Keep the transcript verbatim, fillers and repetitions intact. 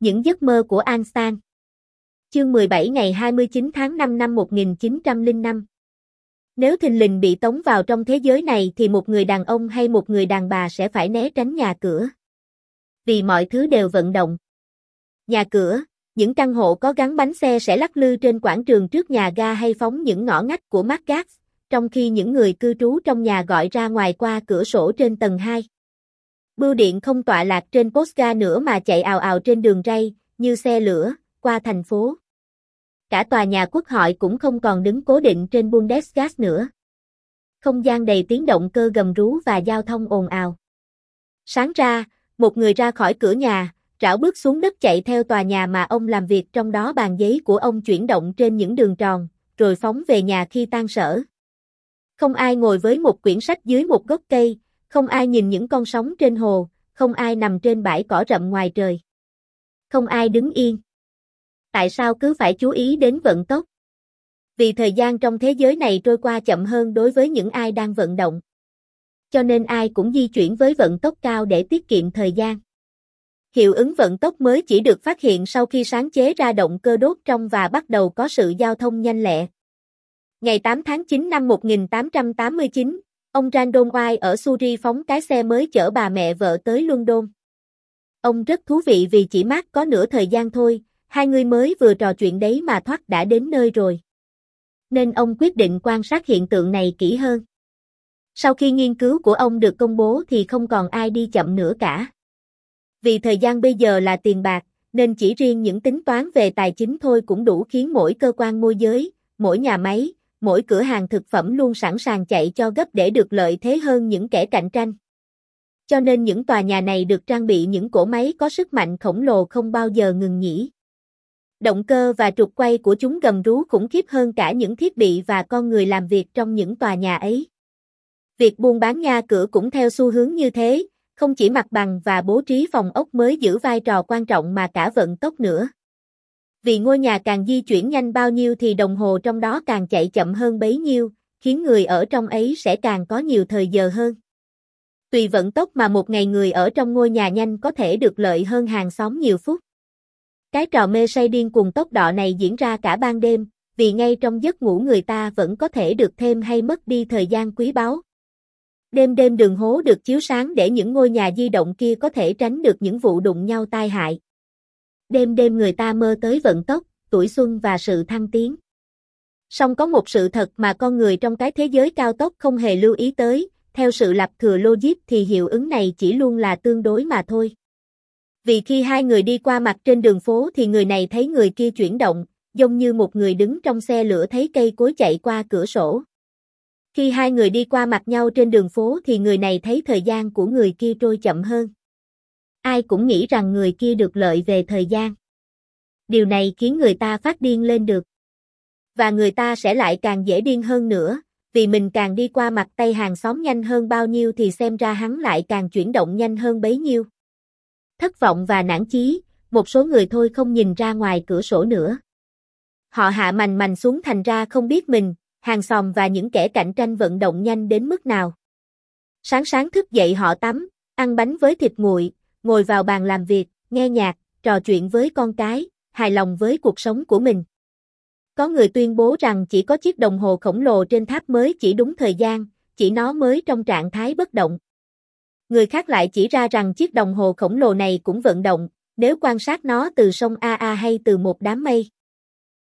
Những giấc mơ của Einstein. Chương mười bảy ngày hai mươi chín tháng năm năm một nghìn chín trăm lẻ năm. Nếu thình lình bị tống vào trong thế giới này thì một người đàn ông hay một người đàn bà sẽ phải né tránh nhà cửa. Vì mọi thứ đều vận động. Nhà cửa, những căn hộ có gắn bánh xe sẽ lắc lư trên quảng trường trước nhà ga hay phóng những ngõ ngách của McGrath, trong khi những người cư trú trong nhà gọi ra ngoài qua cửa sổ trên tầng hai. Bưu điện không tọa lạc trên postga nữa mà chạy ào ào trên đường ray, như xe lửa, qua thành phố. Cả tòa nhà quốc hội cũng không còn đứng cố định trên Bundesgasse nữa. Không gian đầy tiếng động cơ gầm rú và giao thông ồn ào. Sáng ra, một người ra khỏi cửa nhà, rảo bước xuống đất chạy theo tòa nhà mà ông làm việc, trong đó bàn giấy của ông chuyển động trên những đường tròn, rồi phóng về nhà khi tan sở. Không ai ngồi với một quyển sách dưới một gốc cây, không ai nhìn những con sóng trên hồ, không ai nằm trên bãi cỏ rậm ngoài trời. Không ai đứng yên. Tại sao cứ phải chú ý đến vận tốc? Vì thời gian trong thế giới này trôi qua chậm hơn đối với những ai đang vận động. Cho nên ai cũng di chuyển với vận tốc cao để tiết kiệm thời gian. Hiệu ứng vận tốc mới chỉ được phát hiện sau khi sáng chế ra động cơ đốt trong và bắt đầu có sự giao thông nhanh lẹ. Ngày tám tháng chín năm một nghìn tám trăm tám mươi chín, ông Randall White ở Surrey phóng cái xe mới chở bà mẹ vợ tới London. Ông rất thú vị vì chỉ mát có nửa thời gian thôi, hai người mới vừa trò chuyện đấy mà thoát đã đến nơi rồi. Nên ông quyết định quan sát hiện tượng này kỹ hơn. Sau khi nghiên cứu của ông được công bố thì không còn ai đi chậm nữa cả. Vì thời gian bây giờ là tiền bạc, nên chỉ riêng những tính toán về tài chính thôi cũng đủ khiến mỗi cơ quan môi giới, mỗi nhà máy, mỗi cửa hàng thực phẩm luôn sẵn sàng chạy cho gấp để được lợi thế hơn những kẻ cạnh tranh. Cho nên những tòa nhà này được trang bị những cỗ máy có sức mạnh khổng lồ không bao giờ ngừng nghỉ. Động cơ và trục quay của chúng gầm rú khủng khiếp hơn cả những thiết bị và con người làm việc trong những tòa nhà ấy. Việc buôn bán nhà cửa cũng theo xu hướng như thế, không chỉ mặt bằng và bố trí phòng ốc mới giữ vai trò quan trọng mà cả vận tốc nữa. Vì ngôi nhà càng di chuyển nhanh bao nhiêu thì đồng hồ trong đó càng chạy chậm hơn bấy nhiêu, khiến người ở trong ấy sẽ càng có nhiều thời giờ hơn. Tùy vận tốc mà một ngày người ở trong ngôi nhà nhanh có thể được lợi hơn hàng xóm nhiều phút. Cái trò mê say điên cuồng tốc độ này diễn ra cả ban đêm, vì ngay trong giấc ngủ người ta vẫn có thể được thêm hay mất đi thời gian quý báu. Đêm đêm đường hố được chiếu sáng để những ngôi nhà di động kia có thể tránh được những vụ đụng nhau tai hại. Đêm đêm người ta mơ tới vận tốc, tuổi xuân và sự thăng tiến. Song có một sự thật mà con người trong cái thế giới cao tốc không hề lưu ý tới, theo sự lặp thừa logic thì hiệu ứng này chỉ luôn là tương đối mà thôi. Vì khi hai người đi qua mặt trên đường phố thì người này thấy người kia chuyển động, giống như một người đứng trong xe lửa thấy cây cối chạy qua cửa sổ. Khi hai người đi qua mặt nhau trên đường phố thì người này thấy thời gian của người kia trôi chậm hơn. Ai cũng nghĩ rằng người kia được lợi về thời gian. Điều này khiến người ta phát điên lên được. Và người ta sẽ lại càng dễ điên hơn nữa, vì mình càng đi qua mặt tay hàng xóm nhanh hơn bao nhiêu thì xem ra hắn lại càng chuyển động nhanh hơn bấy nhiêu. Thất vọng và nản chí, một số người thôi không nhìn ra ngoài cửa sổ nữa. Họ hạ mành mành xuống thành ra không biết mình, hàng xóm và những kẻ cạnh tranh vận động nhanh đến mức nào. Sáng sáng thức dậy họ tắm, ăn bánh với thịt nguội, ngồi vào bàn làm việc, nghe nhạc, trò chuyện với con cái, hài lòng với cuộc sống của mình. Có người tuyên bố rằng chỉ có chiếc đồng hồ khổng lồ trên tháp mới chỉ đúng thời gian, chỉ nó mới trong trạng thái bất động. Người khác lại chỉ ra rằng chiếc đồng hồ khổng lồ này cũng vận động, nếu quan sát nó từ sông a a hay từ một đám mây.